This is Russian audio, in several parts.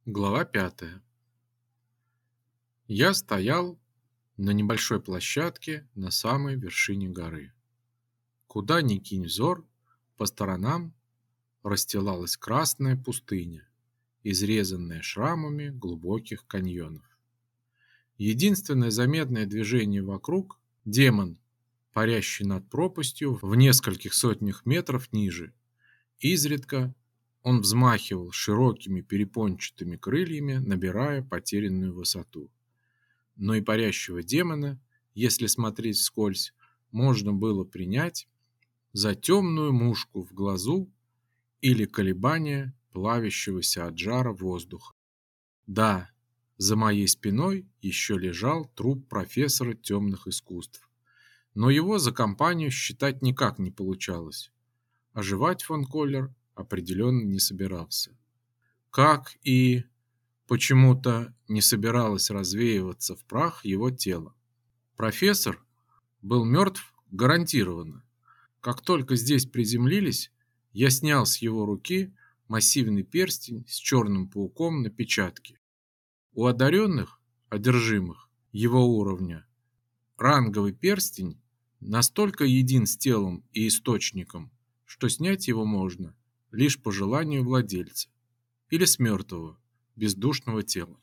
Глава 5. Я стоял на небольшой площадке на самой вершине горы. Куда ни кинь взор, по сторонам расстилалась красная пустыня, изрезанная шрамами глубоких каньонов. Единственное заметное движение вокруг – демон, парящий над пропастью в нескольких сотнях метров ниже. Изредка он взмахивал широкими перепончатыми крыльями, набирая потерянную высоту. Но и парящего демона, если смотреть вскользь, можно было принять за темную мушку в глазу или колебание плавящегося от жара воздуха. Да, за моей спиной еще лежал труп профессора темных искусств, но его за компанию считать никак не получалось. Оживать фон Коллер определенно не собирался. Как и почему-то не собиралось развеиваться в прах его тело. Профессор был мертв гарантированно. Как только здесь приземлились, я снял с его руки массивный перстень с черным пауком на печатке. У одаренных, одержимых его уровня, ранговый перстень настолько един с телом и источником, что снять его можно лишь по желанию владельца или с мертвого, бездушного тела.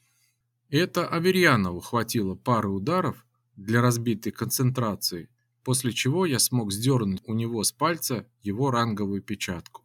Это Аверьянову хватило пары ударов для разбитой концентрации, после чего я смог сдернуть у него с пальца его ранговую печатку.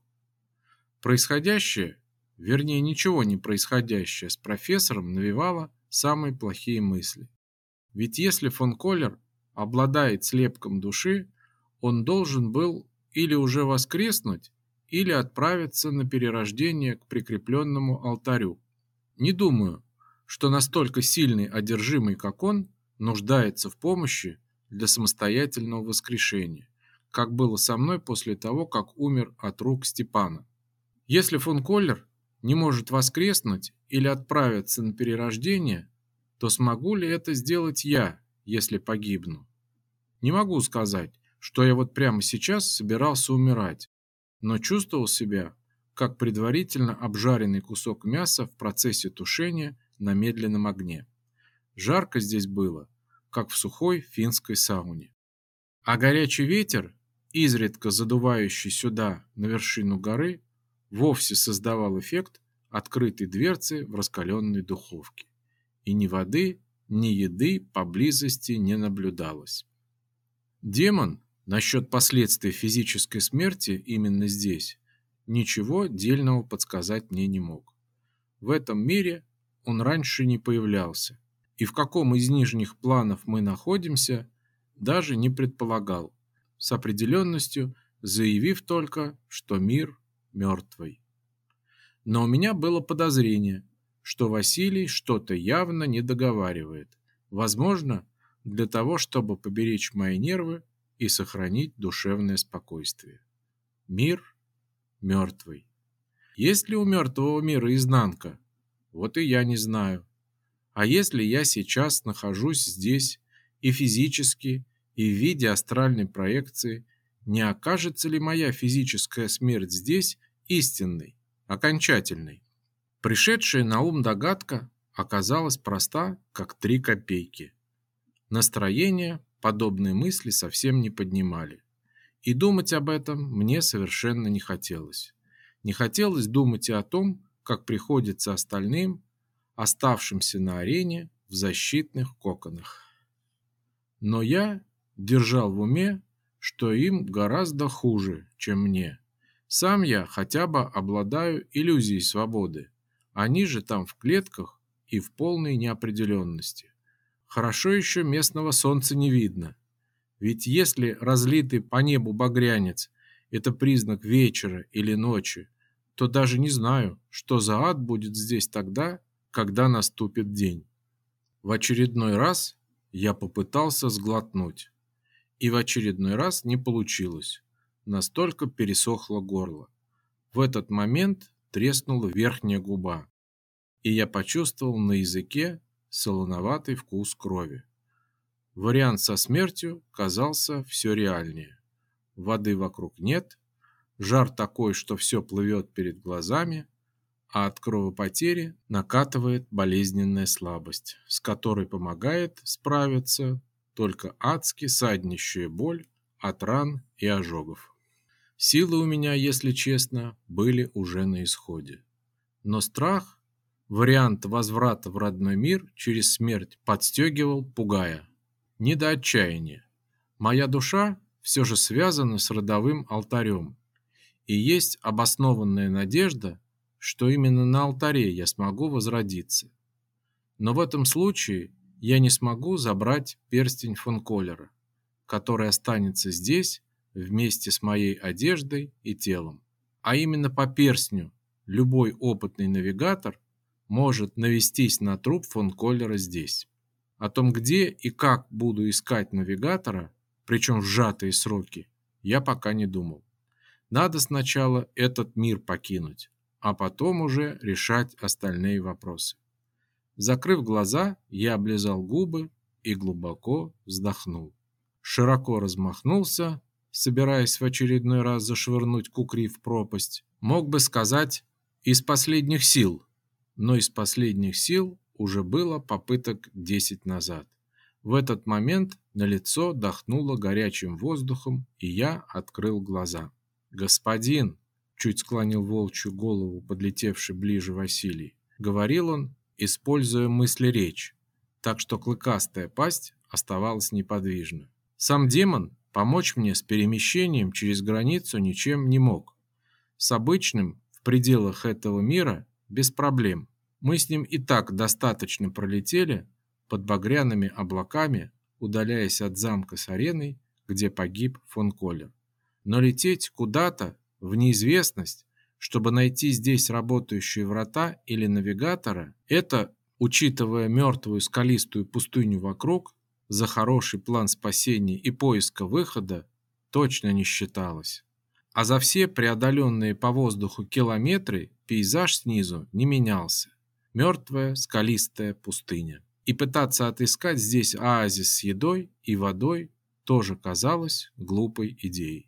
Происходящее, вернее ничего не происходящее с профессором навевало самые плохие мысли. Ведь если фон Коллер обладает слепком души, он должен был или уже воскреснуть, или отправиться на перерождение к прикрепленному алтарю. Не думаю, что настолько сильный одержимый, как он, нуждается в помощи для самостоятельного воскрешения, как было со мной после того, как умер от рук Степана. Если фон Коллер не может воскреснуть или отправиться на перерождение, то смогу ли это сделать я, если погибну? Не могу сказать, что я вот прямо сейчас собирался умирать, но чувствовал себя как предварительно обжаренный кусок мяса в процессе тушения на медленном огне. Жарко здесь было, как в сухой финской сауне. А горячий ветер, изредка задувающий сюда, на вершину горы, вовсе создавал эффект открытой дверцы в раскаленной духовке. И ни воды, ни еды поблизости не наблюдалось. Демон насчет последствий физической смерти именно здесь ничего дельного подсказать мне не мог. В этом мире он раньше не появлялся, и в каком из нижних планов мы находимся, даже не предполагал, с определенностью заявив только, что мир мертвый. Но у меня было подозрение, что Василий что-то явно не договаривает, возможно, для того, чтобы поберечь мои нервы и сохранить душевное спокойствие. Мир мертвый. Есть ли у мертвого мира изнанка? Вот и я не знаю. А если я сейчас нахожусь здесь и физически, и в виде астральной проекции, не окажется ли моя физическая смерть здесь истинной, окончательной? Пришедшая на ум догадка оказалась проста, как 3 копейки. Настроение подобные мысли совсем не поднимали. И думать об этом мне совершенно не хотелось. Не хотелось думать и о том, как приходится остальным, оставшимся на арене в защитных коконах. Но я держал в уме, что им гораздо хуже, чем мне. Сам я хотя бы обладаю иллюзией свободы. Они же там в клетках и в полной неопределенности. Хорошо еще местного солнца не видно. Ведь если разлитый по небу багрянец – это признак вечера или ночи, то даже не знаю, что за ад будет здесь тогда, когда наступит день. В очередной раз я попытался сглотнуть. И в очередной раз не получилось. Настолько пересохло горло. В этот момент треснула верхняя губа. И я почувствовал на языке солоноватый вкус крови. Вариант со смертью казался все реальнее. Воды вокруг нет, жар такой, что все плывет перед глазами, а от кровопотери накатывает болезненная слабость, с которой помогает справиться только адски саднищая боль от ран и ожогов. Силы у меня, если честно, были уже на исходе. Но страх, вариант возврата в родной мир через смерть подстегивал, пугая. Не до отчаяния. Моя душа все же связана с родовым алтарем, и есть обоснованная надежда, что именно на алтаре я смогу возродиться. Но в этом случае я не смогу забрать перстень фон Коллера, который останется здесь вместе с моей одеждой и телом. А именно по перстню любой опытный навигатор может навестись на труп фон Коллера здесь. О том, где и как буду искать навигатора, причем в сжатые сроки, я пока не думал. Надо сначала этот мир покинуть, а потом уже решать остальные вопросы. Закрыв глаза, я облизал губы и глубоко вздохнул. Широко размахнулся, собираясь в очередной раз зашвырнуть кукри в пропасть. Мог бы сказать «из последних сил», но из последних сил уже было попыток 10 назад. В этот момент на лицо дохнуло горячим воздухом, и я открыл глаза. «Господин!» – чуть склонил волчью голову подлетевший ближе Василий. Говорил он, используя мысли-речь, так что клыкастая пасть оставалась неподвижна. Сам демон помочь мне с перемещением через границу ничем не мог. С обычным в пределах этого мира без проблем. Мы с ним и так достаточно пролетели под багряными облаками, удаляясь от замка с ареной, где погиб фон Коллер. Но лететь куда-то в неизвестность, чтобы найти здесь работающие врата или навигатора, это, учитывая мертвую скалистую пустыню вокруг, за хороший план спасения и поиска выхода точно не считалось. А за все преодоленные по воздуху километры пейзаж снизу не менялся. Мертвая скалистая пустыня. И пытаться отыскать здесь оазис с едой и водой тоже казалось глупой идеей.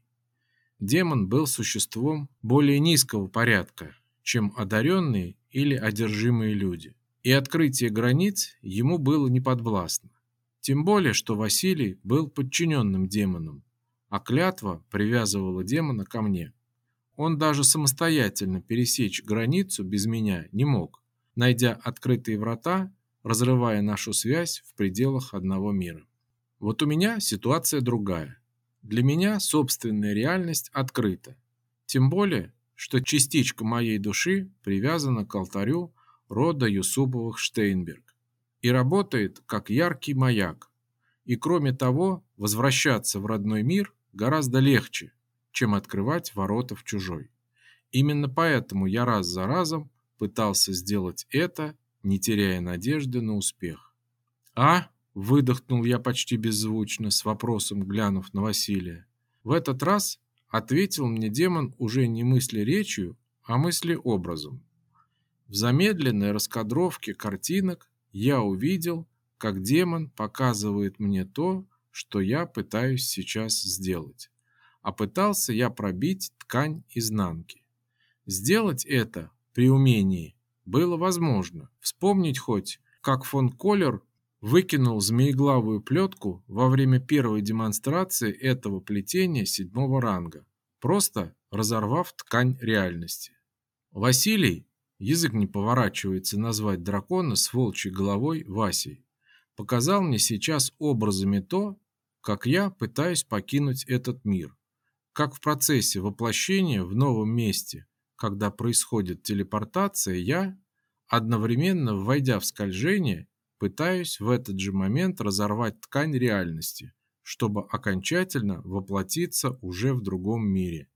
Демон был существом более низкого порядка, чем одаренные или одержимые люди, и открытие границ ему было неподвластно. Тем более, что Василий был подчиненным демоном, а клятва привязывала демона ко мне. Он даже самостоятельно пересечь границу без меня не мог, найдя открытые врата, разрывая нашу связь в пределах одного мира. Вот у меня ситуация другая. Для меня собственная реальность открыта. Тем более, что частичка моей души привязана к алтарю рода Юсуповых-Штейнберг и работает как яркий маяк. И кроме того, возвращаться в родной мир гораздо легче, чем открывать ворота в чужой. Именно поэтому я раз за разом пытался сделать это, не теряя надежды на успех. «А?» – выдохнул я почти беззвучно, с вопросом глянув на Василия. В этот раз ответил мне демон уже не мысли-речью, а мысли-образом. В замедленной раскадровке картинок я увидел, как демон показывает мне то, что я пытаюсь сейчас сделать. А пытался я пробить ткань изнанки. Сделать это при умении было возможно. Вспомнить хоть, как фон Коллер выкинул змееглавую плетку во время первой демонстрации этого плетения 7-го ранга, просто разорвав ткань реальности. Василий, язык не поворачивается назвать дракона с волчьей головой Васей, показал мне сейчас образами то, как я пытаюсь покинуть этот мир, как в процессе воплощения в новом месте, когда происходит телепортация, я, одновременно войдя в скольжение, пытаюсь в этот же момент разорвать ткань реальности, чтобы окончательно воплотиться уже в другом мире.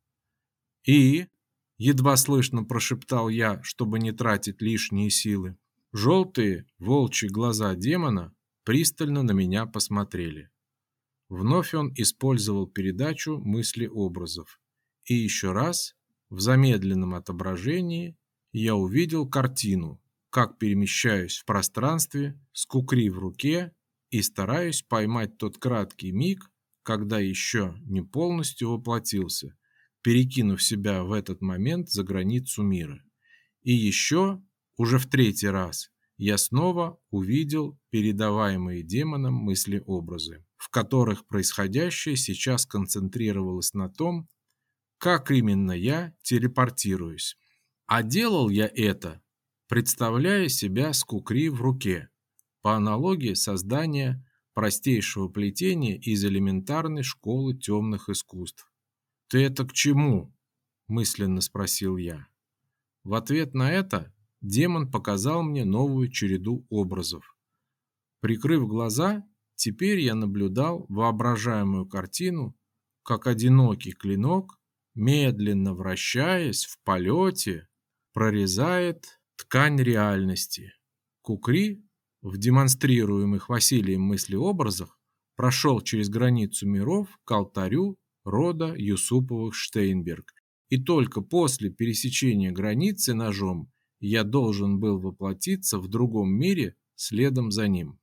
И, едва слышно прошептал я, чтобы не тратить лишние силы, желтые волчьи глаза демона пристально на меня посмотрели. Вновь он использовал передачу мысли-образов. И еще раз, в замедленном отображении, я увидел картину, как перемещаюсь в пространстве с кукри в руке и стараюсь поймать тот краткий миг, когда еще не полностью воплотился, перекинув себя в этот момент за границу мира. И еще, уже в третий раз, я снова увидел передаваемые демоном мысли-образы, в которых происходящее сейчас концентрировалось на том, как именно я телепортируюсь. А делал я это, представляя себя с кукри в руке, по аналогии создания простейшего плетения из элементарной школы темных искусств. «Ты это к чему?» – мысленно спросил я. В ответ на это демон показал мне новую череду образов. Прикрыв глаза, теперь я наблюдал воображаемую картину, как одинокий клинок, медленно вращаясь в полете, прорезает ткань реальности. Кукри в демонстрируемых Василием мыслеобразах прошел через границу миров к алтарю рода Юсуповых Штейнберг, и только после пересечения границы ножом я должен был воплотиться в другом мире следом за ним.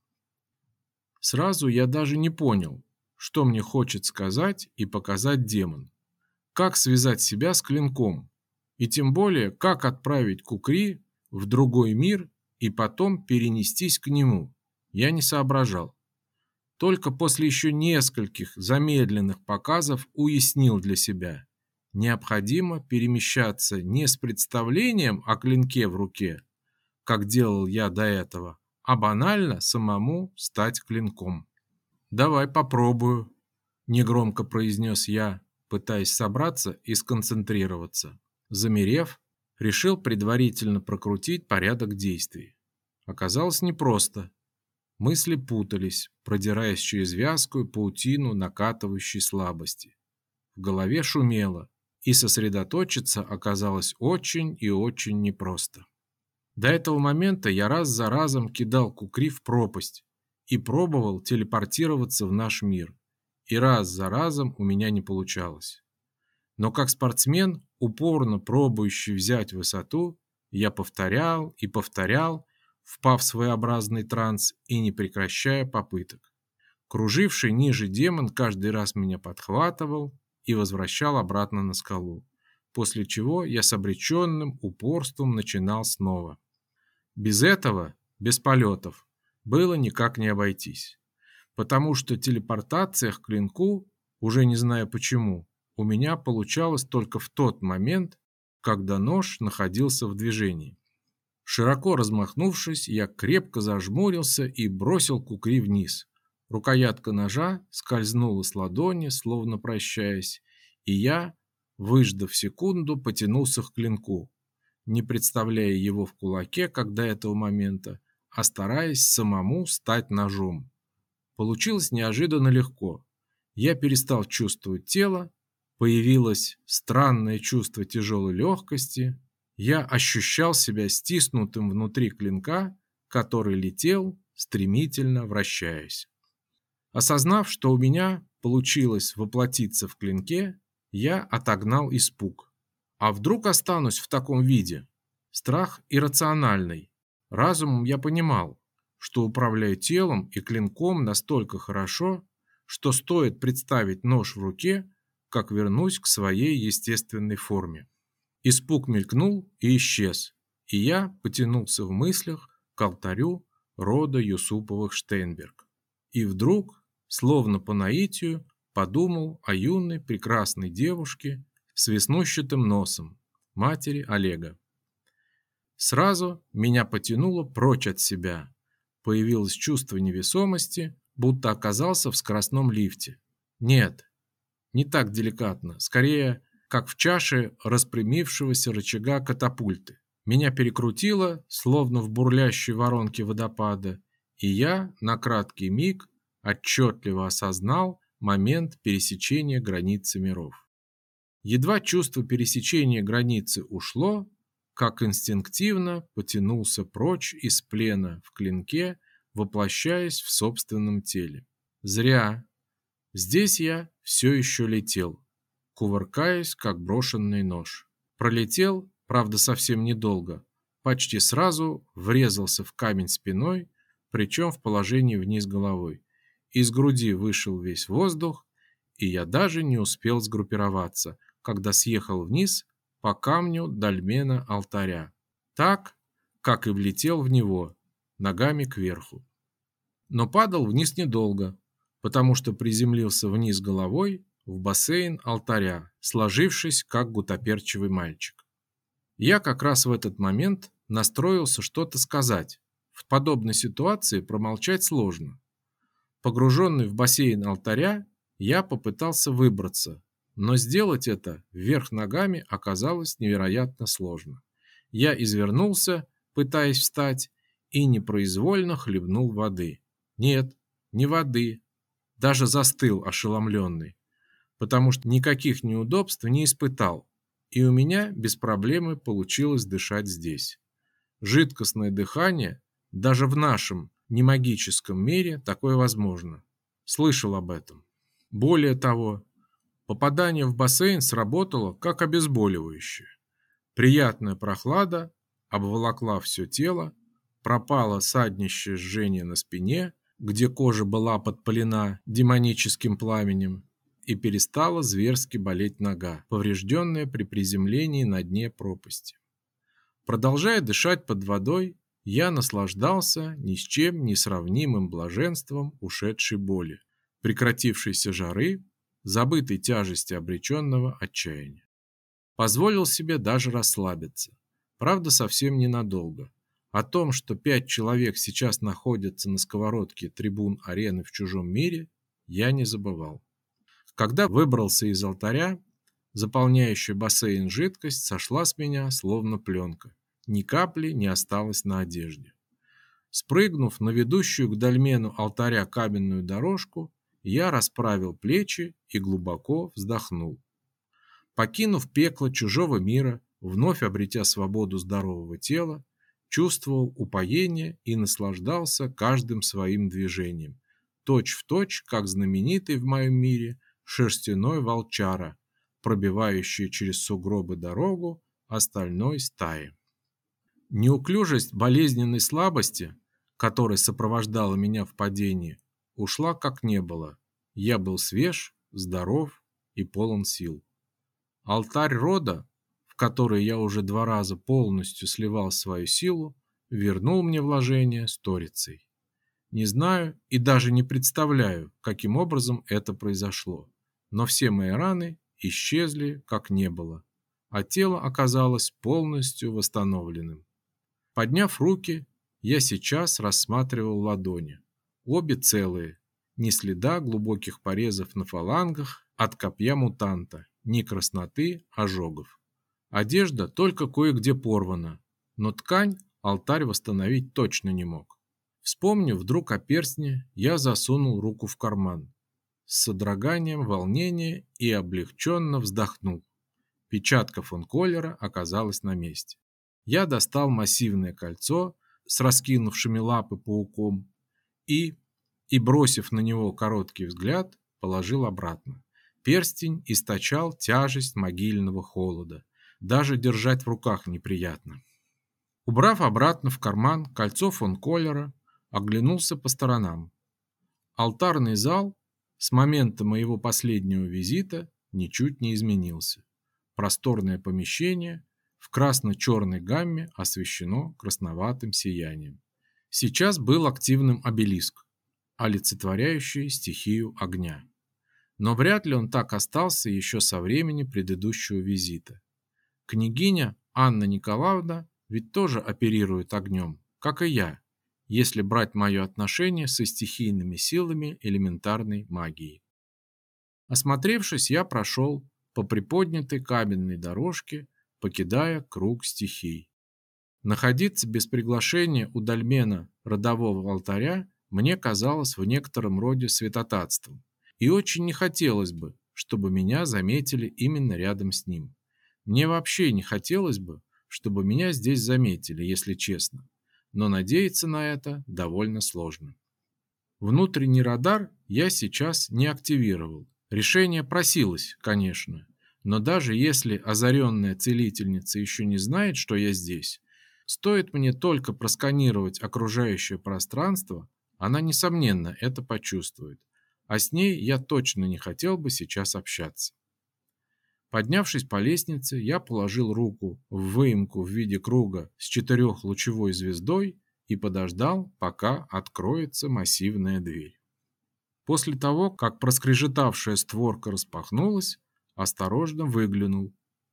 Сразу я даже не понял, что мне хочет сказать и показать демон. Как связать себя с клинком, и тем более, как отправить кукри в другой мир и потом перенестись к нему, я не соображал. Только после еще нескольких замедленных показов уяснил для себя. Необходимо перемещаться не с представлением о клинке в руке, как делал я до этого, а банально самому стать клинком. «Давай попробую», – негромко произнес я, пытаясь собраться и сконцентрироваться. Замерев, решил предварительно прокрутить порядок действий. Оказалось непросто. Мысли путались, продираясь через вязкую паутину накатывающей слабости. В голове шумело, и сосредоточиться оказалось очень и очень непросто. До этого момента я раз за разом кидал кукри в пропасть и пробовал телепортироваться в наш мир, и раз за разом у меня не получалось. Но как спортсмен, упорно пробующий взять высоту, я повторял и повторял, впав в своеобразный транс и не прекращая попыток. Круживший ниже демон каждый раз меня подхватывал и возвращал обратно на скалу, после чего я с обреченным упорством начинал снова. Без этого, без полетов, было никак не обойтись, потому что телепортация к клинку, уже не знаю почему, у меня получалось только в тот момент, когда нож находился в движении. Широко размахнувшись, я крепко зажмурился и бросил кукри вниз. Рукоятка ножа скользнула с ладони, словно прощаясь, и я, выждав секунду, потянулся к клинку, не представляя его в кулаке, как до этого момента, а стараясь самому стать ножом. Получилось неожиданно легко. Я перестал чувствовать тело, появилось странное чувство тяжелой легкости. Я ощущал себя стиснутым внутри клинка, который летел, стремительно вращаясь. Осознав, что у меня получилось воплотиться в клинке, я отогнал испуг. А вдруг останусь в таком виде? Страх иррациональный. Разумом я понимал, что управляю телом и клинком настолько хорошо, что стоит представить нож в руке, как вернусь к своей естественной форме. Испуг мелькнул и исчез, и я потянулся в мыслях к алтарю рода Юсуповых Штейнберг. И вдруг, словно по наитию, подумал о юной прекрасной девушке с веснущатым носом, матери Олега. Сразу меня потянуло прочь от себя. Появилось чувство невесомости, будто оказался в скоростном лифте. Нет, не так деликатно, скорее, как в чаше распрямившегося рычага катапульты. Меня перекрутило, словно в бурлящей воронке водопада, и я на краткий миг отчетливо осознал момент пересечения границы миров. Едва чувство пересечения границы ушло, как инстинктивно потянулся прочь из плена в клинке, воплощаясь в собственном теле. Зря. Здесь я все еще летел, кувыркаясь, как брошенный нож. Пролетел, правда, совсем недолго. Почти сразу врезался в камень спиной, причем в положении вниз головой. Из груди вышел весь воздух, и я даже не успел сгруппироваться, когда съехал вниз по камню дольмена алтаря. так, как и влетел в него, ногами кверху. Но падал вниз недолго, потому что приземлился вниз головой в бассейн алтаря, сложившись, как гутоперчивый мальчик. Я как раз в этот момент настроился что-то сказать. В подобной ситуации промолчать сложно. Погруженный в бассейн алтаря, я попытался выбраться, но сделать это вверх ногами оказалось невероятно сложно. Я извернулся, пытаясь встать, и непроизвольно хлебнул воды. Нет, не воды, даже застыл ошеломленный, потому что никаких неудобств не испытал, и у меня без проблемы получилось дышать здесь. Жидкостное дыхание даже в нашем немагическом мире такое возможно. Слышал об этом. Более того, попадание в бассейн сработало как обезболивающее. Приятная прохлада обволокла все тело, пропало саднищее жжение на спине, где кожа была подпалена демоническим пламенем, и перестала зверски болеть нога, поврежденная при приземлении на дне пропасти. Продолжая дышать под водой, я наслаждался ни с чем не сравнимым блаженством ушедшей боли, прекратившейся жары, забытой тяжести обреченного отчаяния. Позволил себе даже расслабиться. Правда, совсем ненадолго. О том, что 5 человек сейчас находятся на сковородке трибун арены в чужом мире, я не забывал. Когда выбрался из алтаря, заполняющая бассейн жидкость сошла с меня, словно пленка. Ни капли не осталось на одежде. Спрыгнув на ведущую к дольмену алтаря каменную дорожку, я расправил плечи и глубоко вздохнул. Покинув пекло чужого мира, вновь обретя свободу здорового тела, чувствовал упоение и наслаждался каждым своим движением, точь-в-точь, как знаменитый в моем мире шерстяной волчара, пробивающий через сугробы дорогу остальной стаи. Неуклюжесть болезненной слабости, которая сопровождала меня в падении, ушла как не было. Я был свеж, здоров и полон сил. Алтарь рода, в который я уже 2 раза полностью сливал свою силу, вернул мне вложение сторицей. Не знаю и даже не представляю, каким образом это произошло, но все мои раны исчезли, как не было, а тело оказалось полностью восстановленным. Подняв руки, я сейчас рассматривал ладони. Обе целые, ни следа глубоких порезов на фалангах от копья мутанта, ни красноты, ожогов. Одежда только кое-где порвана, но ткань алтарь восстановить точно не мог. Вспомнив вдруг о перстне, я засунул руку в карман. С содроганием волнения и облегченно вздохнул. Печатка фон Коллера оказалась на месте. Я достал массивное кольцо с раскинувшими лапы пауком и, бросив на него короткий взгляд, положил обратно. Перстень источал тяжесть могильного холода. Даже держать в руках неприятно. Убрав обратно в карман кольцо фон Коллера, оглянулся по сторонам. Алтарный зал с момента моего последнего визита ничуть не изменился. Просторное помещение в красно-черной гамме освещено красноватым сиянием. Сейчас был активным обелиск, олицетворяющий стихию огня. Но вряд ли он так остался еще со времени предыдущего визита. Княгиня Анна Николаевна ведь тоже оперирует огнем, как и я, если брать мое отношение со стихийными силами элементарной магии. Осмотревшись, я прошел по приподнятой каменной дорожке, покидая круг стихий. Находиться без приглашения у дольмена родового алтаря мне казалось в некотором роде святотатством, и очень не хотелось бы, чтобы меня заметили именно рядом с ним. Мне вообще не хотелось бы, чтобы меня здесь заметили, если честно, но надеяться на это довольно сложно. Внутренний радар я сейчас не активировал. Решение просилось, конечно, но даже если озаренная целительница еще не знает, что я здесь, стоит мне только просканировать окружающее пространство, она, несомненно, это почувствует, а с ней я точно не хотел бы сейчас общаться. Поднявшись по лестнице, я положил руку в выемку в виде круга с четырехлучевой звездой и подождал, пока откроется массивная дверь. После того, как проскрежетавшая створка распахнулась, осторожно выглянул.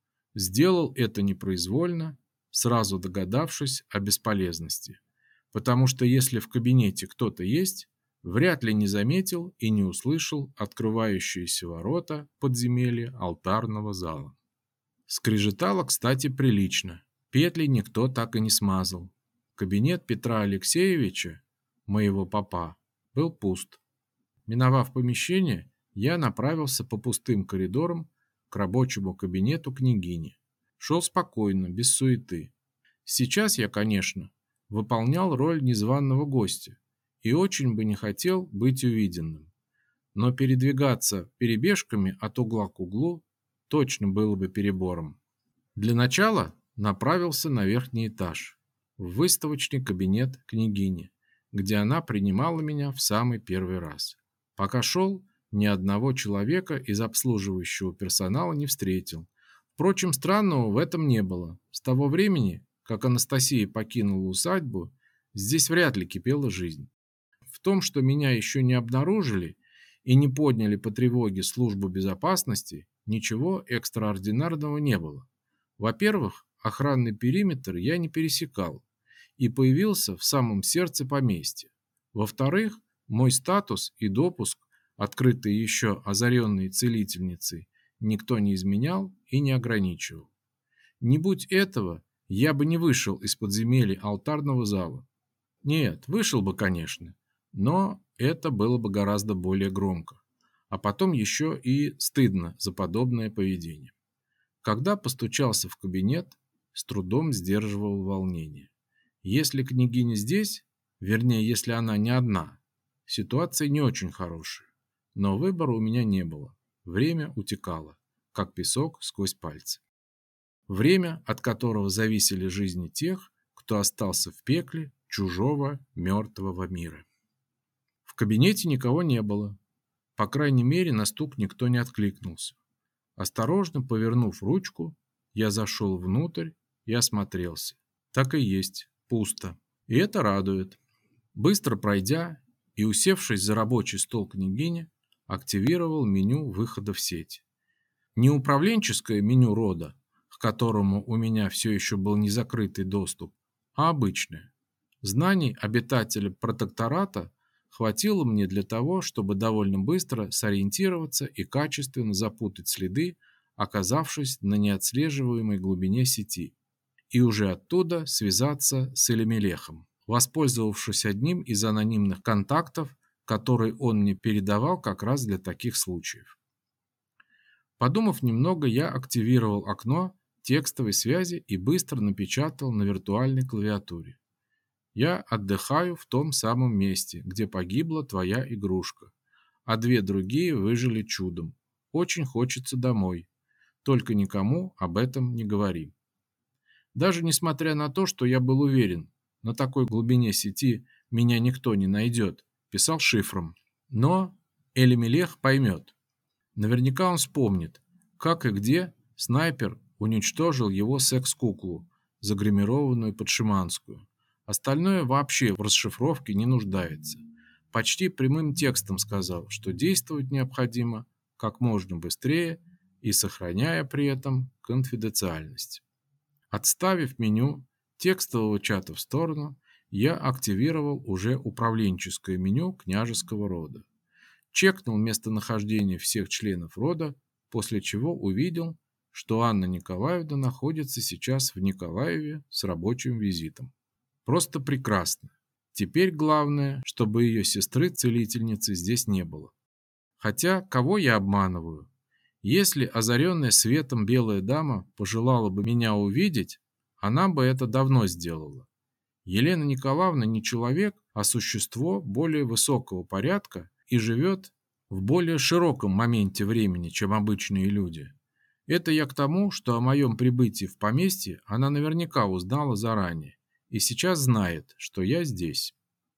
Сделал это непроизвольно, сразу догадавшись о бесполезности, потому что если в кабинете кто-то есть, вряд ли не заметил и не услышал открывающиеся ворота подземелья алтарного зала. Скрежетало, кстати, прилично. Петли никто так и не смазал. Кабинет Петра Алексеевича, моего папа, был пуст. Миновав помещение, я направился по пустым коридорам к рабочему кабинету княгини. Шел спокойно, без суеты. Сейчас я, конечно, выполнял роль незваного гостя и очень бы не хотел быть увиденным. Но передвигаться перебежками от угла к углу точно было бы перебором. Для начала направился на верхний этаж, в выставочный кабинет княгини, где она принимала меня в самый первый раз. Пока шел, ни одного человека из обслуживающего персонала не встретил. Впрочем, странного в этом не было. С того времени, как Анастасия покинула усадьбу, здесь вряд ли кипела жизнь. В том, что меня еще не обнаружили и не подняли по тревоге службу безопасности, ничего экстраординарного не было. Во-первых, охранный периметр я не пересекал и появился в самом сердце поместья. Во-вторых, мой статус и допуск, открытые еще озаренной целительницей, никто не изменял и не ограничивал. Не будь этого, я бы не вышел из подземелья алтарного зала. Нет, вышел бы, конечно, но это было бы гораздо более громко. А потом еще и стыдно за подобное поведение. Когда постучался в кабинет, с трудом сдерживал волнение. Если княгиня здесь, вернее, если она не одна, ситуация не очень хорошая. Но выбора у меня не было. Время утекало, как песок сквозь пальцы. Время, от которого зависели жизни тех, кто остался в пекле чужого мертвого мира. В кабинете никого не было. По крайней мере, на стук никто не откликнулся. Осторожно повернув ручку, я зашел внутрь и осмотрелся. Так и есть, пусто. И это радует. Быстро пройдя и усевшись за рабочий стол княгини, активировал меню выхода в сеть. Не управленческое меню рода, к которому у меня все еще был незакрытый доступ, а обычное. Знаний обитателя протектората хватило мне для того, чтобы довольно быстро сориентироваться и качественно запутать следы, оказавшись на неотслеживаемой глубине сети, и уже оттуда связаться с Элемелехом, воспользовавшись одним из анонимных контактов, который он мне передавал как раз для таких случаев. Подумав немного, я активировал окно текстовой связи и быстро напечатал на виртуальной клавиатуре. Я отдыхаю в том самом месте, где погибла твоя игрушка, а две другие выжили чудом. Очень хочется домой. Только никому об этом не говори. Даже несмотря на то, что я был уверен, на такой глубине сети меня никто не найдет, писал шифром. Но Элемелех поймет. Наверняка он вспомнит, как и где снайпер уничтожил его секс-куклу, загримированную под шиманскую. Остальное вообще в расшифровке не нуждается. Почти прямым текстом сказал, что действовать необходимо как можно быстрее и сохраняя при этом конфиденциальность. Отставив меню текстового чата в сторону, я активировал уже управленческое меню княжеского рода. Чекнул местонахождение всех членов рода, после чего увидел, что Анна Николаевна находится сейчас в Николаеве с рабочим визитом. Просто прекрасно. Теперь главное, чтобы ее сестры-целительницы здесь не было. Хотя, кого я обманываю? Если озаренная светом белая дама пожелала бы меня увидеть, она бы это давно сделала. Елена Николаевна не человек, а существо более высокого порядка и живет в более широком моменте времени, чем обычные люди. Это я к тому, что о моем прибытии в поместье она наверняка узнала заранее и сейчас знает, что я здесь.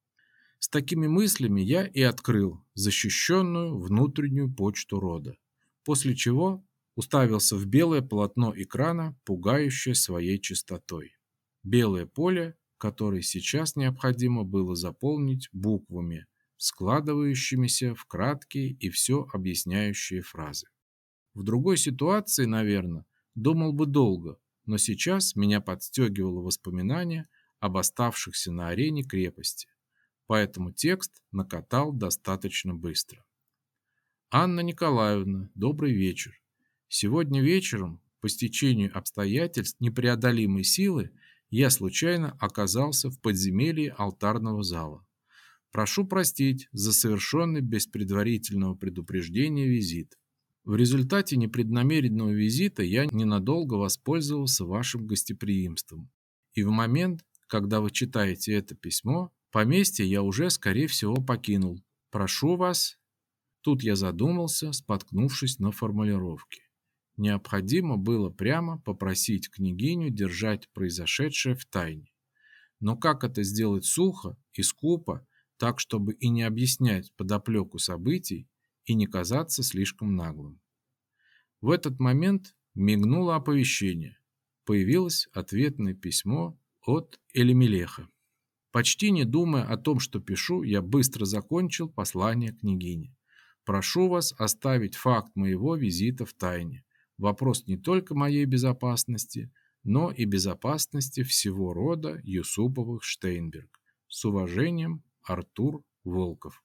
С такими мыслями я и открыл защищенную внутреннюю почту рода, после чего уставился в белое полотно экрана, пугающее своей чистотой. Белое поле, которое сейчас необходимо было заполнить буквами, складывающимися в краткие и все объясняющие фразы. В другой ситуации, наверное, думал бы долго, но сейчас меня подстегивало воспоминание об оставшихся на арене крепости, поэтому текст накатал достаточно быстро. Анна Николаевна, добрый вечер. Сегодня вечером, по стечению обстоятельств непреодолимой силы, я случайно оказался в подземелье алтарного зала. Прошу простить за совершенный без предварительного предупреждения визит. В результате непреднамеренного визита я ненадолго воспользовался вашим гостеприимством. И в момент, когда вы читаете это письмо, поместье я уже, скорее всего, покинул. Прошу вас. Тут я задумался, споткнувшись на формулировке. Необходимо было прямо попросить княгиню держать произошедшее в тайне. Но как это сделать сухо и скупо, так, чтобы и не объяснять подоплеку событий, и не казаться слишком наглым? В этот момент мигнуло оповещение. Появилось ответное письмо от Элемелеха. Почти не думая о том, что пишу, я быстро закончил послание княгине. Прошу вас оставить факт моего визита в тайне. Вопрос не только моей безопасности, но и безопасности всего рода Юсуповых-Штейнберг. С уважением, Артур Волков.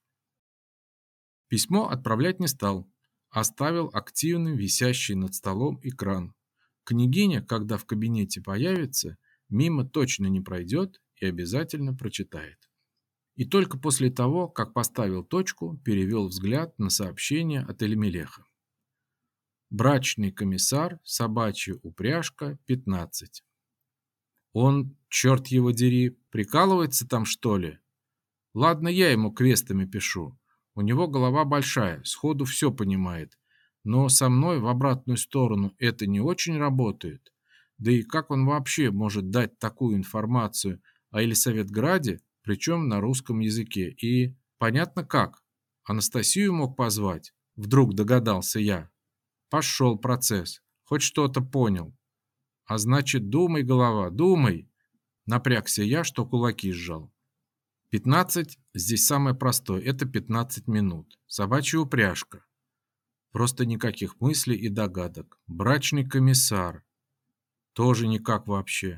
Письмо отправлять не стал. Оставил активным висящий над столом экран. Княгиня, когда в кабинете появится, мимо точно не пройдет и обязательно прочитает. И только после того, как поставил точку, перевел взгляд на сообщение от Элемелеха. Брачный комиссар, собачья упряжка, 15. Он, черт его дери, прикалывается там, что ли? Ладно, я ему квестами пишу. У него голова большая, сходу все понимает. Но со мной в обратную сторону это не очень работает. Да и как он вообще может дать такую информацию о Елисаветграде, причем на русском языке? И понятно как. Анастасию мог позвать, вдруг догадался я. Пошел процесс, хоть что-то понял. А значит, думай, голова, думай. Напрягся я, что кулаки сжал. 15 здесь самое простое, это 15 минут. Собачья упряжка. Просто никаких мыслей и догадок. Брачный комиссар. Тоже никак вообще.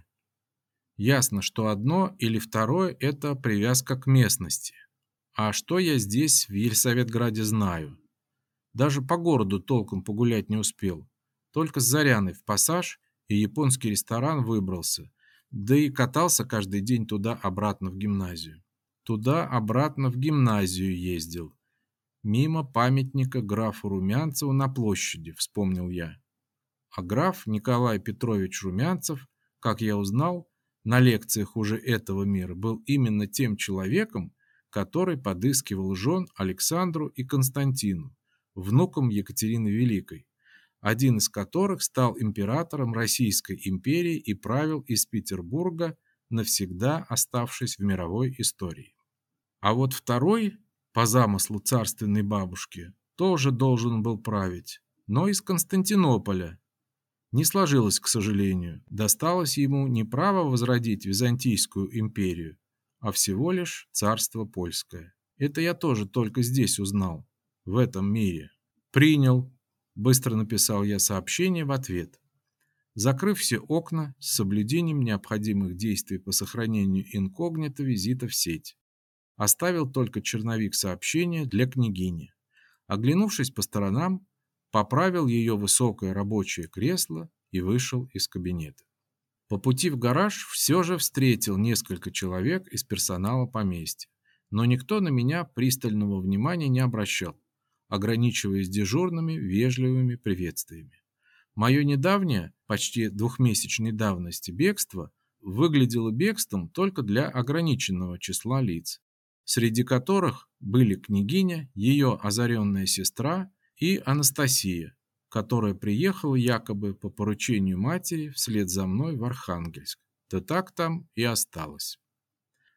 Ясно, что одно или второе – это привязка к местности. А что я здесь в Елисаветграде знаю? Даже по городу толком погулять не успел. Только с Заряной в пассаж и японский ресторан выбрался. Да и катался каждый день туда-обратно в гимназию. Туда-обратно в гимназию ездил. Мимо памятника графу Румянцеву на площади, вспомнил я. А граф Николай Петрович Румянцев, как я узнал, на лекциях уже этого мира был именно тем человеком, который подыскивал жен Александру и Константину, внукам Екатерины Великой, один из которых стал императором Российской империи и правил из Петербурга, навсегда оставшись в мировой истории. А вот второй, по замыслу царственной бабушки, тоже должен был править, но из Константинополя. Не сложилось, к сожалению. Досталось ему не право возродить Византийскую империю, а всего лишь царство польское. Это я тоже только здесь узнал, в этом мире. Принял, быстро написал я сообщение в ответ. Закрыв все окна с соблюдением необходимых действий по сохранению инкогнито визита в сеть. Оставил только черновик сообщения для княгини. Оглянувшись по сторонам, поправил ее высокое рабочее кресло и вышел из кабинета. По пути в гараж все же встретил несколько человек из персонала поместья, но никто на меня пристального внимания не обращал, ограничиваясь дежурными вежливыми приветствиями. Мое недавнее, почти двухмесячной давности бегство выглядело бегством только для ограниченного числа лиц, среди которых были княгиня, ее озаренная сестра и Анастасия, которая приехала якобы по поручению матери вслед за мной в Архангельск, да так там и осталась.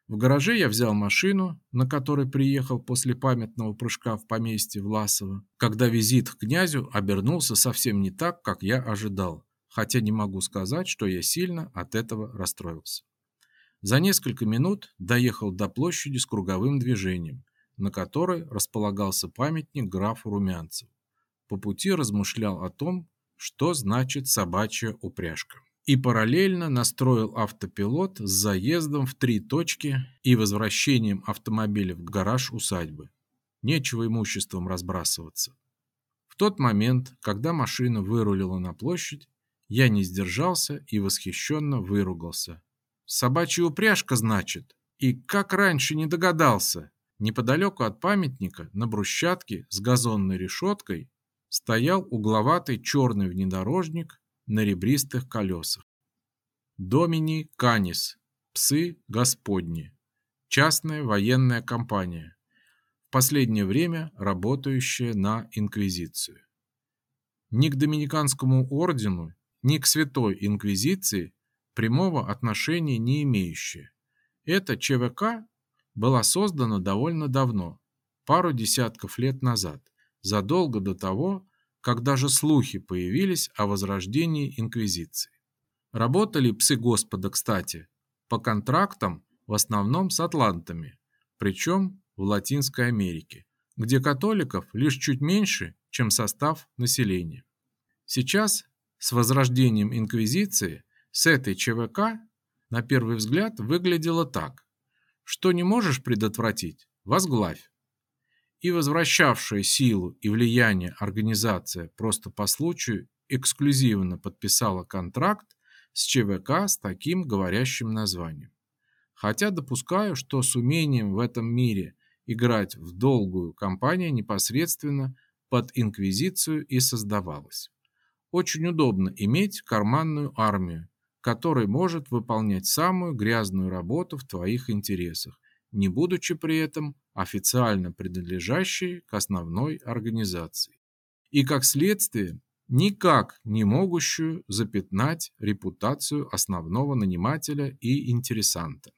В гараже я взял машину, на которой приехал после памятного прыжка в поместье Власова, когда визит к князю обернулся совсем не так, как я ожидал, хотя не могу сказать, что я сильно от этого расстроился. За несколько минут доехал до площади с круговым движением, на которой располагался памятник графу Румянцеву. По пути размышлял о том, что значит собачья упряжка. И параллельно настроил автопилот с заездом в 3 точки и возвращением автомобиля в гараж усадьбы. Нечего имуществом разбрасываться. В тот момент, когда машина вырулила на площадь, я не сдержался и восхищенно выругался. «Собачья упряжка, значит? И как раньше не догадался?» Неподалеку от памятника, на брусчатке с газонной решеткой, стоял угловатый черный внедорожник на ребристых колесах. Домини Канис. Псы Господни. Частная военная компания. В последнее время работающая на инквизицию. Ни к Доминиканскому ордену, ни к Святой Инквизиции прямого отношения не имеющая. Эта ЧВК была создана довольно давно, пару десятков лет назад, задолго до того, как даже слухи появились о возрождении инквизиции. Работали псы Господа, кстати, по контрактам в основном с атлантами, причем в Латинской Америке, где католиков лишь чуть меньше, чем состав населения. Сейчас, с возрождением инквизиции, с этой ЧВК, на первый взгляд, выглядело так: что не можешь предотвратить – возглавь. И возвращавшая силу и влияние организация просто по случаю эксклюзивно подписала контракт с ЧВК с таким говорящим названием. Хотя допускаю, что с умением в этом мире играть в долгую компания непосредственно под инквизицию и создавалась. Очень удобно иметь карманную армию, которая может выполнять самую грязную работу в твоих интересах, не будучи при этом официально принадлежащей к основной организации. И как следствие, никак не могущую запятнать репутацию основного нанимателя и интересанта.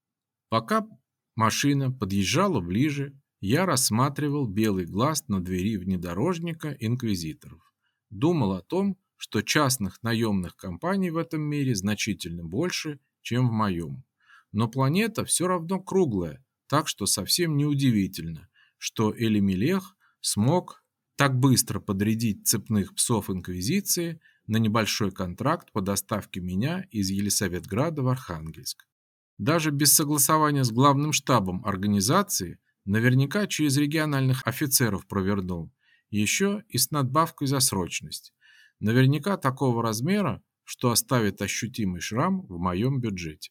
Пока машина подъезжала ближе, я рассматривал белый глаз на двери внедорожника инквизиторов. Думал о том, что частных наемных компаний в этом мире значительно больше, чем в моем. Но планета все равно круглая, так что совсем неудивительно, что Элемелех смог так быстро подрядить цепных псов инквизиции на небольшой контракт по доставке меня из Елисаветграда в Архангельск. Даже без согласования с главным штабом организации, наверняка через региональных офицеров провернул, еще и с надбавкой за срочность. Наверняка такого размера, что оставит ощутимый шрам в моем бюджете.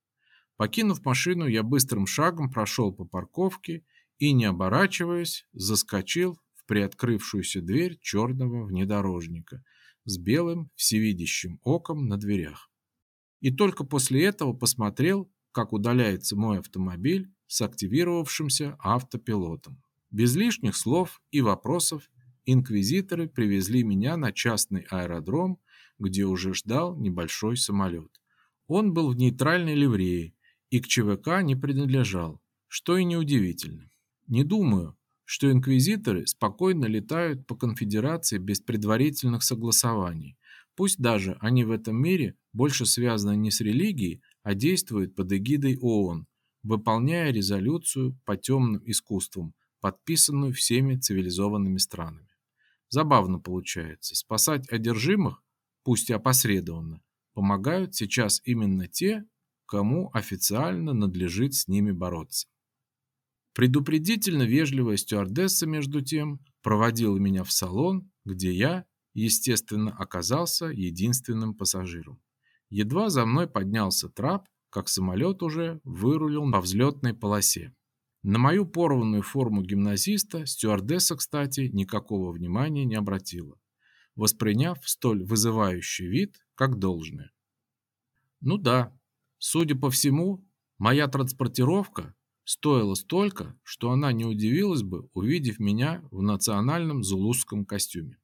Покинув машину, я быстрым шагом прошел по парковке и, не оборачиваясь, заскочил в приоткрывшуюся дверь черного внедорожника с белым всевидящим оком на дверях. И только после этого посмотрел, как удаляется мой автомобиль с активировавшимся автопилотом. Без лишних слов и вопросов инквизиторы привезли меня на частный аэродром, где уже ждал небольшой самолет. Он был в нейтральной ливрее и к ЧВК не принадлежал, что и неудивительно. Не думаю, что инквизиторы спокойно летают по конфедерации без предварительных согласований. Пусть даже они в этом мире больше связаны не с религией, а действуют под эгидой ООН, выполняя резолюцию по темным искусствам, подписанную всеми цивилизованными странами. Забавно получается, спасать одержимых, пусть и опосредованно, помогают сейчас именно те, кому официально надлежит с ними бороться. Предупредительно вежливая стюардесса, между тем, проводила меня в салон, где я, естественно, оказался единственным пассажиром. Едва за мной поднялся трап, как самолет уже вырулил по взлетной полосе. На мою порванную форму гимназиста стюардесса, кстати, никакого внимания не обратила, восприняв столь вызывающий вид как должное. Ну да, судя по всему, моя транспортировка стоила столько, что она не удивилась бы, увидев меня в национальном зулусском костюме.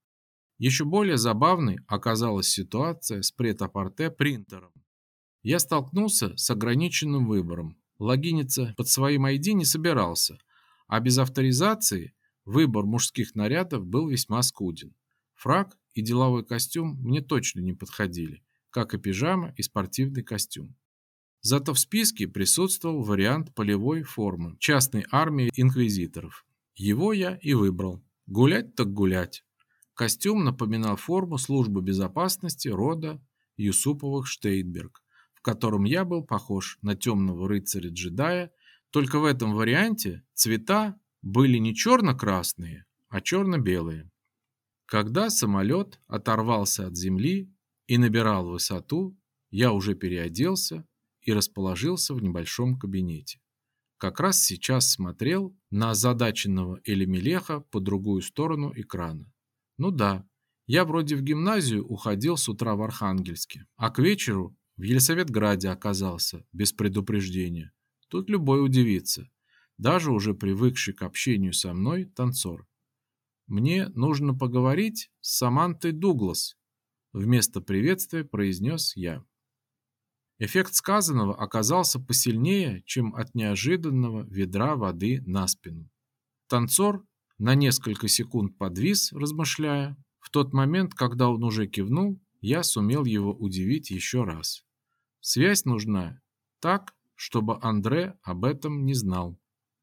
Еще более забавной оказалась ситуация с прет-а-порте принтером. Я столкнулся с ограниченным выбором Логиниться под своим ID не собирался, а без авторизации выбор мужских нарядов был весьма скуден. Фрак и деловой костюм мне точно не подходили, как и пижама и спортивный костюм. Зато в списке присутствовал вариант полевой формы частной армии инквизиторов. Его я и выбрал. Гулять так гулять. Костюм напоминал форму службы безопасности рода Юсуповых-Штейнберг, в котором я был похож на темного рыцаря-джедая, только в этом варианте цвета были не черно-красные, а черно-белые. Когда самолет оторвался от земли и набирал высоту, я уже переоделся и расположился в небольшом кабинете. Как раз сейчас смотрел на озадаченного Элемелеха по другую сторону экрана. Ну да, я вроде в гимназию уходил с утра в Архангельске, а к вечеру в Елисаветграде оказался без предупреждения. Тут любой удивится, даже уже привыкший к общению со мной танцор. «Мне нужно поговорить с Самантой Дуглас», вместо приветствия произнес я. Эффект сказанного оказался посильнее, чем от неожиданного ведра воды на спину. Танцор на несколько секунд подвис, размышляя. В тот момент, когда он уже кивнул, я сумел его удивить еще раз. Связь нужна так, чтобы Андре об этом не знал.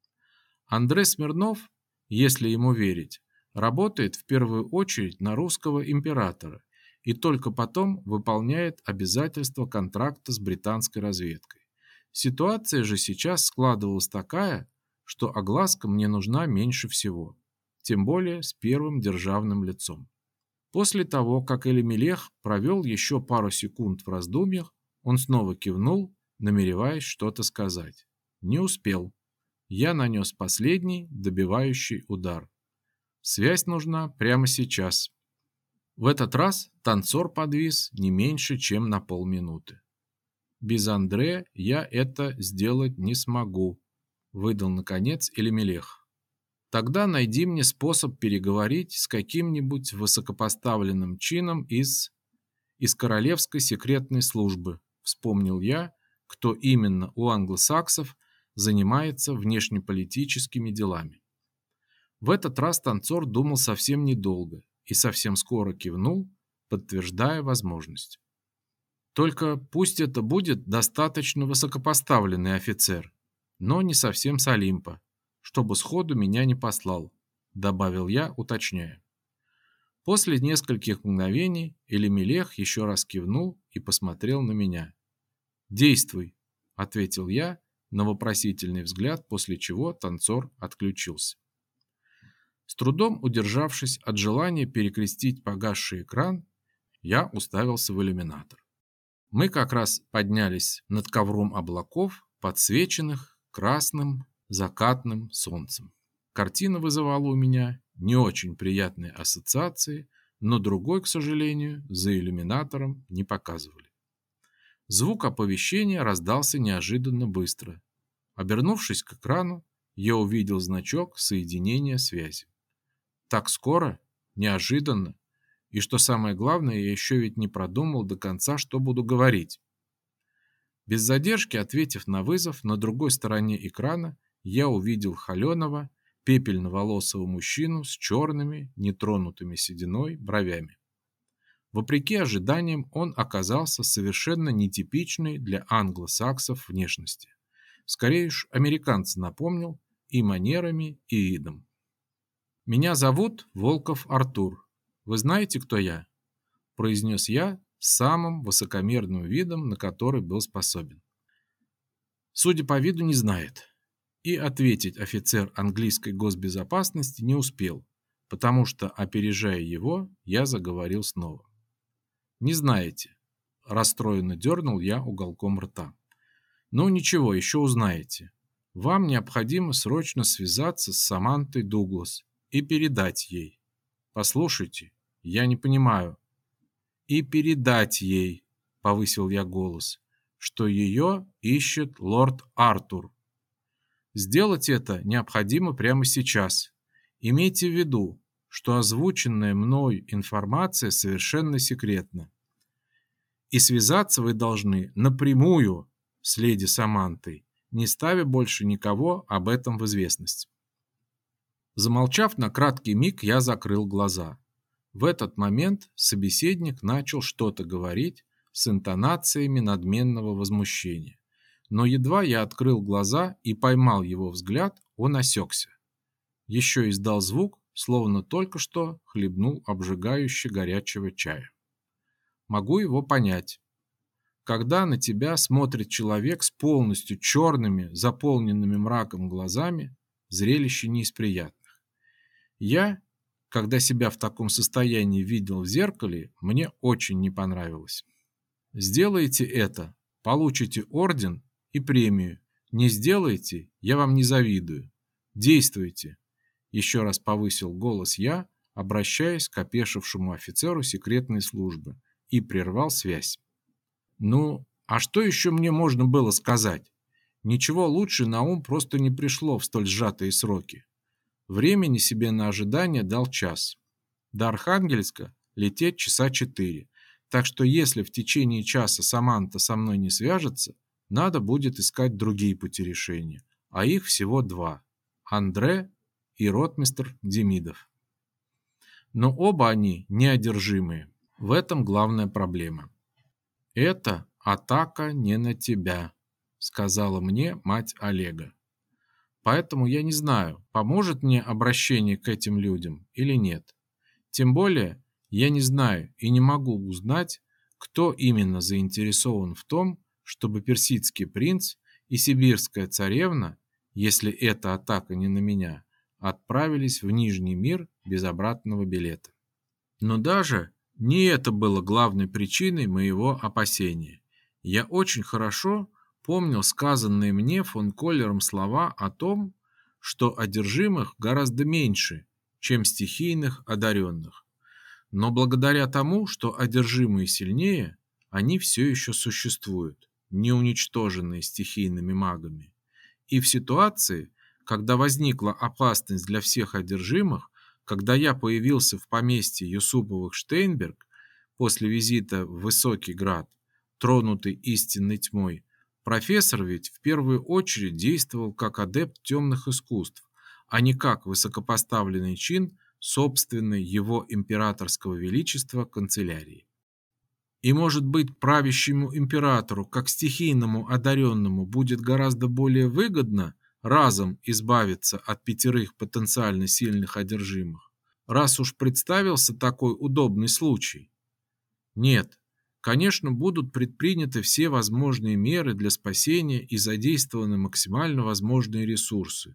Андре Смирнов, если ему верить, работает в первую очередь на русского императора и только потом выполняет обязательства контракта с британской разведкой. Ситуация же сейчас складывалась такая, что огласка мне нужна меньше всего, тем более с первым державным лицом. После того, как Элемелех провел еще пару секунд в раздумьях, он снова кивнул, намереваясь что-то сказать. Не успел. Я нанес последний добивающий удар. Связь нужна прямо сейчас. В этот раз танцор подвис не меньше, чем на полминуты. Без Андре я это сделать не смогу, выдал наконец Элемелех. Тогда найди мне способ переговорить с каким-нибудь высокопоставленным чином из королевской секретной службы. Вспомнил я, кто именно у англосаксов занимается внешнеполитическими делами. В этот раз танцор думал совсем недолго и совсем скоро кивнул, подтверждая возможность. Только пусть это будет достаточно высокопоставленный офицер, но не совсем с Олимпа, чтобы сходу меня не послал, добавил я, уточняя. После нескольких мгновений Элемелех еще раз кивнул и посмотрел на меня. «Действуй», — ответил я на вопросительный взгляд, после чего танцор отключился. С трудом удержавшись от желания перекрестить погасший экран, я уставился в иллюминатор. Мы как раз поднялись над ковром облаков, подсвеченных красным закатным солнцем. Картина вызывала у меня не очень приятные ассоциации, но другой, к сожалению, за иллюминатором не показывали. Звук оповещения раздался неожиданно быстро. Обернувшись к экрану, я увидел значок соединения связи. Так скоро, неожиданно, и что самое главное, я еще ведь не продумал до конца, что буду говорить. Без задержки, ответив на вызов, на другой стороне экрана я увидел холеного, пепельноволосого мужчину с черными, нетронутыми сединой бровями. Вопреки ожиданиям, он оказался совершенно нетипичной для англосаксов внешности. Скорее уж, американца напомнил и манерами, и видом. «Меня зовут Волков Артур. Вы знаете, кто я?» – произнес я с самым высокомерным видом, на который был способен. Судя по виду, не знает. И ответить офицер английской госбезопасности не успел, потому что, опережая его, я заговорил снова. «Не знаете», – расстроенно дернул я уголком рта. «Ну ничего, еще узнаете. Вам необходимо срочно связаться с Самантой Дуглас и передать ей. Послушайте, я не понимаю. И передать ей», – повысил я голос, – «что ее ищет лорд Артур. Сделать это необходимо прямо сейчас. Имейте в виду, что озвученная мной информация совершенно секретна. И связаться вы должны напрямую с леди Самантой, не ставя больше никого об этом в известность. Замолчав на краткий миг, я закрыл глаза. В этот момент собеседник начал что-то говорить с интонациями надменного возмущения. Но едва я открыл глаза и поймал его взгляд, он осекся. Еще издал звук, словно только что хлебнул обжигающе горячего чая. Могу его понять. Когда на тебя смотрит человек с полностью черными, заполненными мраком глазами, зрелище не из приятных. Я, когда себя в таком состоянии видел в зеркале, мне очень не понравилось. Сделаете это, получите орден и премию. Не сделаете, я вам не завидую. Действуйте. Еще раз повысил голос я, обращаясь к опешившему офицеру секретной службы, и прервал связь. Ну, а что еще мне можно было сказать? Ничего лучше на ум просто не пришло в столь сжатые сроки. Времени себе на ожидание дал час. До Архангельска лететь часа 4. Так что если в течение часа Саманта со мной не свяжется, надо будет искать другие пути решения. А их всего 2. Андре и ротмистр Демидов. Но оба они неодержимые. В этом главная проблема. «Это атака не на тебя», — сказала мне мать Олега. Поэтому я не знаю, поможет мне обращение к этим людям или нет. Тем более, я не знаю и не могу узнать, кто именно заинтересован в том, чтобы персидский принц и сибирская царевна, если эта атака не на меня, отправились в Нижний мир без обратного билета. Но даже не это было главной причиной моего опасения. Я очень хорошо помнил сказанные мне фон Коллером слова о том, что одержимых гораздо меньше, чем стихийных одаренных. Но благодаря тому, что одержимые сильнее, они все еще существуют, не уничтоженные стихийными магами. И в ситуации, когда возникла опасность для всех одержимых, когда я появился в поместье Юсуповых-Штейнберг после визита в Высокий Град, тронутый истинной тьмой, профессор ведь в первую очередь действовал как адепт темных искусств, а не как высокопоставленный чин собственной его императорского величества канцелярии. И, может быть, правящему императору, как стихийному одаренному, будет гораздо более выгодно разом избавиться от 5 потенциально сильных одержимых, раз уж представился такой удобный случай. Нет, конечно, будут предприняты все возможные меры для спасения и задействованы максимально возможные ресурсы.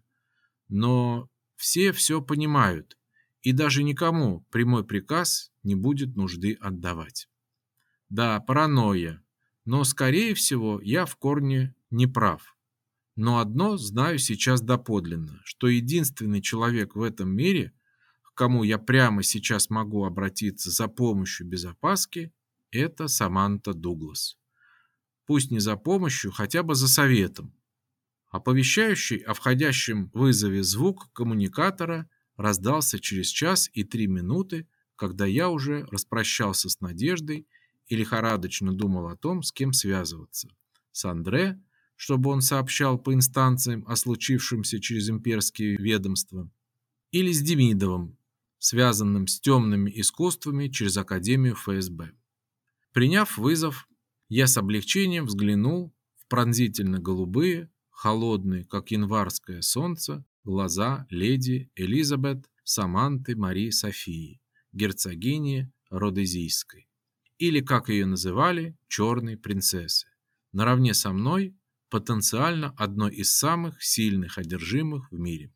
Но все понимают, и даже никому прямой приказ не будет нужды отдавать. Да, паранойя, но, скорее всего, я в корне не прав. Но одно знаю сейчас доподлинно, что единственный человек в этом мире, к кому я прямо сейчас могу обратиться за помощью без опаски, это Саманта Дуглас. Пусть не за помощью, хотя бы за советом. Оповещающий о входящем вызове звук коммуникатора раздался через 1:03, когда я уже распрощался с Надеждой и лихорадочно думал о том, с кем связываться. С Андре, чтобы он сообщал по инстанциям о случившемся через имперские ведомства, или с Демидовым, связанным с темными искусствами через Академию ФСБ. Приняв вызов, я с облегчением взглянул в пронзительно-голубые, холодные, как январское солнце, глаза леди Элизабет Саманты Марии Софии, герцогини Родезийской, или, как ее называли, черной принцессы, наравне со мной потенциально одной из самых сильных одержимых в мире.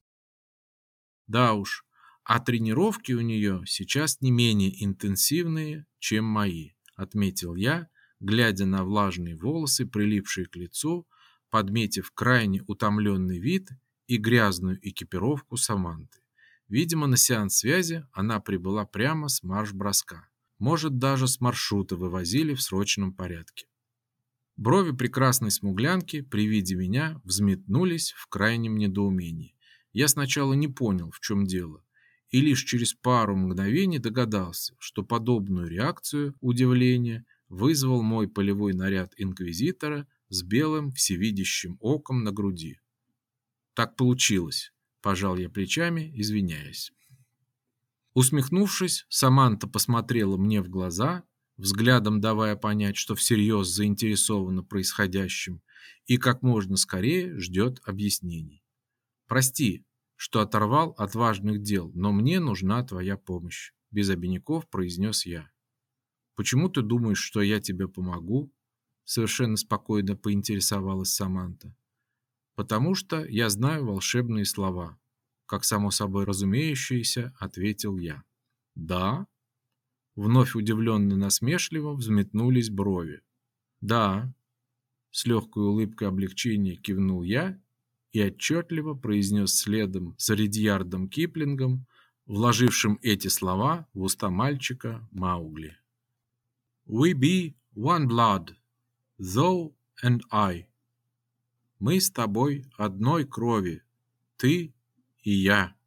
Да уж, а тренировки у нее сейчас не менее интенсивные, чем мои, отметил я, глядя на влажные волосы, прилипшие к лицу, подметив крайне утомленный вид и грязную экипировку Саманты. Видимо, на сеанс связи она прибыла прямо с марш-броска. Может, даже с маршрута вывозили в срочном порядке. Брови прекрасной смуглянки при виде меня взметнулись в крайнем недоумении. Я сначала не понял, в чем дело, и лишь через пару мгновений догадался, что подобную реакцию удивления вызвал мой полевой наряд инквизитора с белым всевидящим оком на груди. «Так получилось», – пожал я плечами, извиняясь. Усмехнувшись, Саманта посмотрела мне в глаза, взглядом давая понять, что всерьез заинтересована происходящим и как можно скорее ждет объяснений. «Прости, что оторвал от важных дел, но мне нужна твоя помощь», – без обиняков произнес я. «Почему ты думаешь, что я тебе помогу?» – совершенно спокойно поинтересовалась Саманта. «Потому что я знаю волшебные слова», – как само собой разумеющееся, ответил я. «Да?» – вновь удивленно насмешливо взметнулись брови. «Да», – с легкой улыбкой облегчения кивнул я и отчетливо произнес следом за Ридьярдом Киплингом, вложившим эти слова в уста мальчика Маугли. «We be one blood, thou and I». Мы с тобой одной крови, ты и я.